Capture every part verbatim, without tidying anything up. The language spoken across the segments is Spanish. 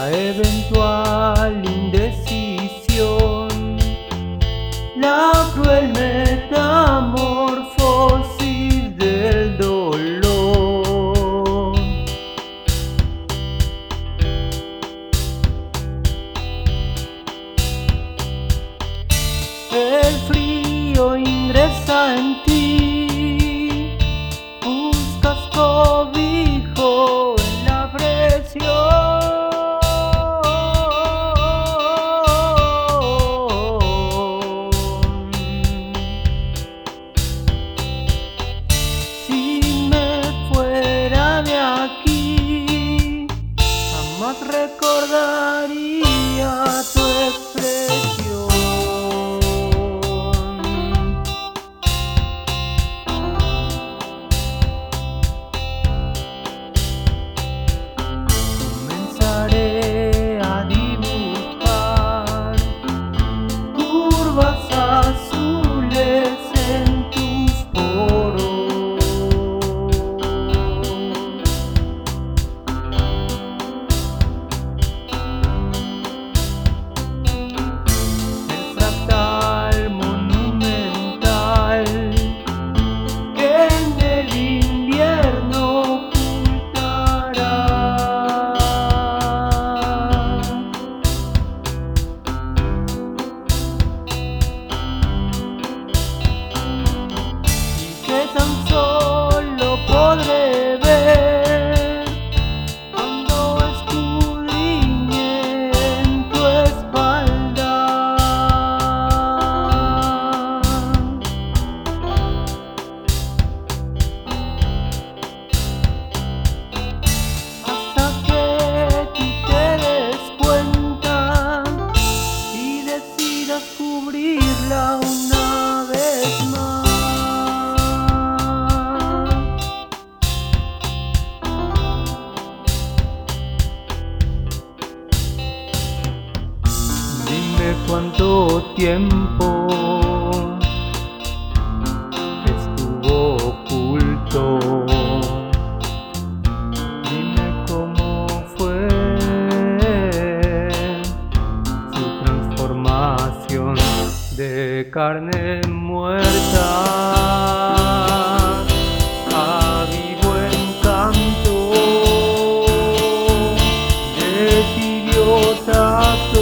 la eventual indecisión, la cruel metamorfosis del dolor. El frío ingresa en ti, buscas cobijo en la presión. Jamás recordaría tu expresión. Comenzaré a dibujar curvas azules en tus poros. Tan solo podré ver cuando escudriñe en tu espalda. Hasta que tú te des cuenta y decidas cubrirla una vez más. Cuánto tiempo estuvo oculto, dime cómo fue su transformación de carne muerta a vivo encanto, de tibio tacto.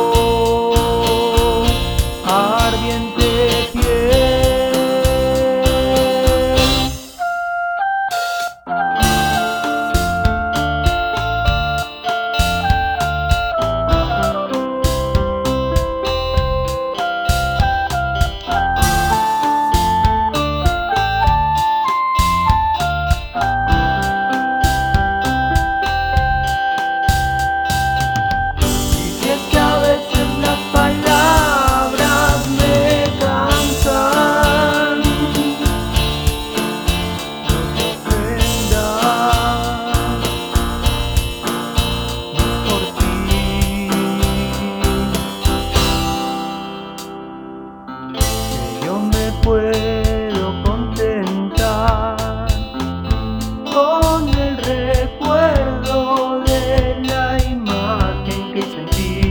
Puedo contentar con el recuerdo de la imagen que sentí.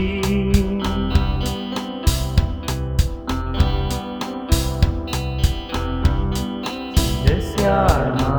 Sin desear más.